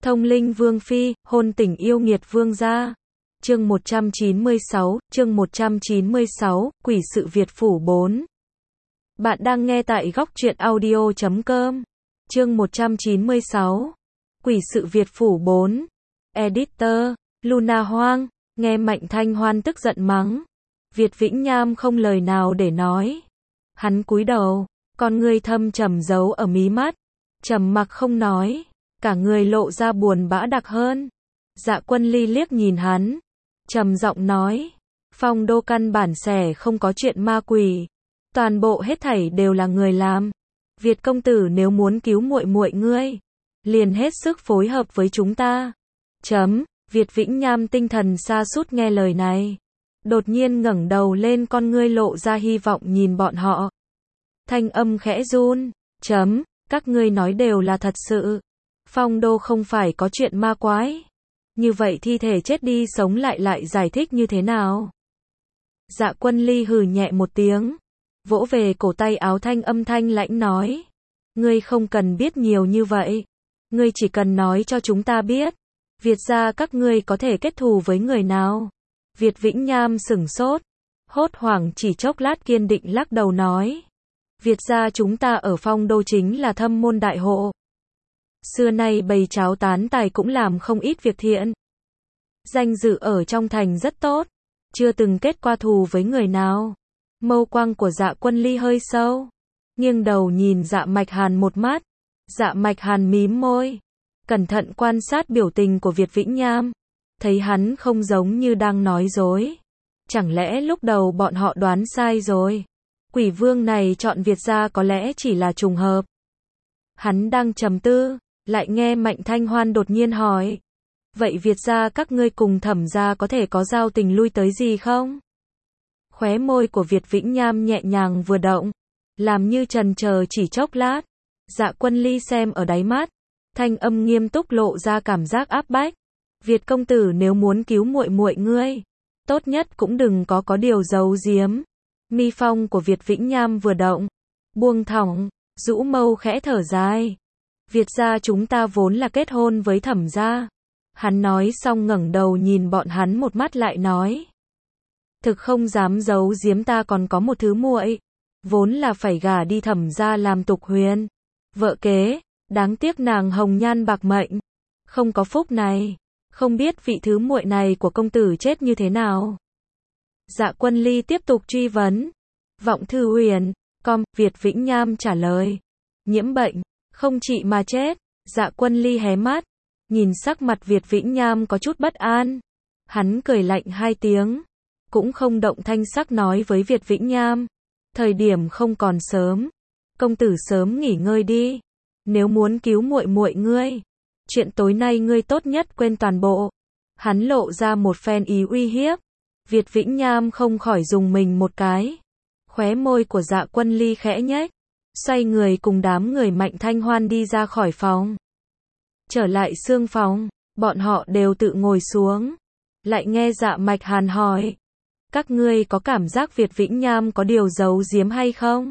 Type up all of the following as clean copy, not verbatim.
Thông linh vương phi, hôn tình yêu nghiệt vương gia. Chương 196, Quỷ sự Việt phủ 4. Bạn đang nghe tại góc truyện audio.com. Chương 196. Quỷ sự Việt phủ 4. Editor, Luna Hoang, nghe Mạnh Thanh Hoan tức giận mắng. Việt Vĩnh Nham không lời nào để nói. Hắn cúi đầu, con ngươi thâm trầm giấu ở mí mắt, trầm mặc không nói, cả người lộ ra buồn bã đặc hơn. Dạ Quân Ly liếc nhìn hắn, trầm giọng nói, Phong đô căn bản xẻ không có chuyện ma quỷ, toàn bộ hết thảy đều là người làm. Việt công tử nếu muốn cứu muội muội ngươi, liền hết sức phối hợp với chúng ta. Việt Vĩnh Nham tinh thần sa sút nghe lời này, đột nhiên ngẩng đầu lên, con ngươi lộ ra hy vọng nhìn bọn họ. Thanh âm khẽ run, các ngươi nói đều là thật sự. Phong đô không phải có chuyện ma quái. Như vậy thi thể chết đi sống lại giải thích như thế nào? Dạ Quân Ly hừ nhẹ một tiếng, vỗ về cổ tay áo, âm thanh lãnh nói. Ngươi không cần biết nhiều như vậy. Ngươi chỉ cần nói cho chúng ta biết, Việt gia các ngươi có thể kết thù với người nào? Việt Vĩnh Nham sửng sốt, hốt hoảng chỉ chốc lát kiên định lắc đầu nói. Việt gia chúng ta ở Phong đô chính là thâm môn đại hộ. Xưa nay bày cháo tán tài cũng làm không ít việc thiện. Danh dự ở trong thành rất tốt, chưa từng kết qua thù với người nào. Mâu quang của Dạ Quân Ly hơi sâu, nghiêng đầu nhìn Dạ Mạch Hàn một mắt. Dạ Mạch Hàn mím môi, cẩn thận quan sát biểu tình của Việt Vĩnh Nham, thấy hắn không giống như đang nói dối. Chẳng lẽ lúc đầu bọn họ đoán sai rồi? Quỷ vương này chọn Việt gia có lẽ chỉ là trùng hợp. Hắn đang trầm tư, lại nghe Mạnh Thanh Hoan đột nhiên hỏi. Vậy Việt gia các ngươi cùng Thẩm gia có thể có giao tình lui tới gì không? Khóe môi của Việt Vĩnh Nham nhẹ nhàng vừa động, làm như chần chờ chỉ chốc lát. Dạ Quân Ly xem ở đáy mắt, thanh âm nghiêm túc lộ ra cảm giác áp bách. Việt công tử nếu muốn cứu muội muội ngươi, tốt nhất cũng đừng có điều giấu giếm. Mi phong của Việt Vĩnh Nham vừa động, buông thõng, rũ mâu khẽ thở dài. Việt gia chúng ta vốn là kết hôn với Thẩm gia. Hắn nói xong ngẩng đầu nhìn bọn hắn một mắt lại nói. Thực không dám giấu giếm, ta còn có một thứ muội, vốn là phải gả đi Thẩm gia làm tục huyền, vợ kế, đáng tiếc nàng hồng nhan bạc mệnh, không có phúc này, không biết vị thứ muội này của công tử chết như thế nào. Dạ Quân Ly tiếp tục truy vấn. Vọng thư huyền, Việt Vĩnh Nham trả lời. Nhiễm bệnh, không trị mà chết. Dạ Quân Ly hé mắt, nhìn sắc mặt Việt Vĩnh Nham có chút bất an. Hắn cười lạnh hai tiếng, cũng không động thanh sắc nói với Việt Vĩnh Nham. Thời điểm không còn sớm, công tử sớm nghỉ ngơi đi. Nếu muốn cứu muội muội ngươi, chuyện tối nay ngươi tốt nhất quên toàn bộ. Hắn lộ ra một phen ý uy hiếp. Việt Vĩnh Nham không khỏi dùng mình một cái. Khóe môi của Dạ Quân Ly khẽ nhếch, xoay người cùng đám người Mạnh Thanh Hoan đi ra khỏi phòng. Trở lại xương phòng, bọn họ đều tự ngồi xuống. Lại nghe Dạ Mạch Hàn hỏi. Các ngươi có cảm giác Việt Vĩnh Nham có điều giấu giếm hay không?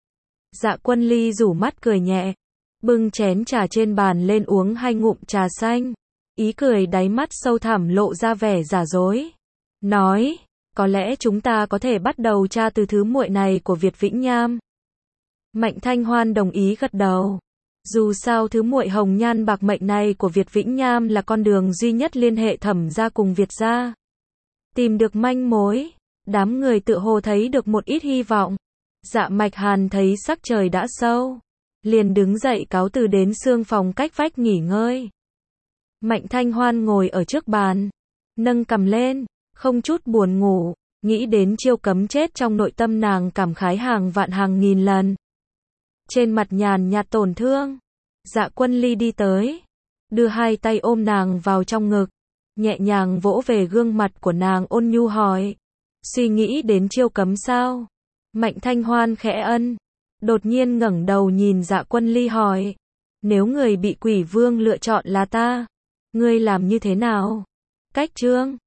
Dạ Quân Ly rủ mắt cười nhẹ, bưng chén trà trên bàn lên uống hai ngụm trà xanh. Ý cười đáy mắt sâu thẳm lộ ra vẻ giả dối. Nói, có lẽ chúng ta có thể bắt đầu tra từ thứ muội này của Việt Vĩnh Nham. Mạnh Thanh Hoan đồng ý gật đầu. Dù sao thứ muội hồng nhan bạc mệnh này của Việt Vĩnh Nham là con đường duy nhất liên hệ Thẩm gia cùng Việt gia. Tìm được manh mối, đám người tựa hồ thấy được một ít hy vọng. Dạ Mạch Hàn thấy sắc trời đã sâu, liền đứng dậy cáo từ đến xương phòng cách vách nghỉ ngơi. Mạnh Thanh Hoan ngồi ở trước bàn, nâng cằm lên, không chút buồn ngủ, nghĩ đến chiêu cấm chết trong nội tâm nàng cảm khái hàng vạn hàng nghìn lần. Trên mặt nhàn nhạt tổn thương, Dạ Quân Ly đi tới, đưa hai tay ôm nàng vào trong ngực, nhẹ nhàng vỗ về gương mặt của nàng ôn nhu hỏi. Suy nghĩ đến chiêu cấm sao? Mạnh Thanh Hoan khẽ ân, đột nhiên ngẩng đầu nhìn Dạ Quân Ly hỏi. Nếu người bị quỷ vương lựa chọn là ta, ngươi làm như thế nào? Cách chương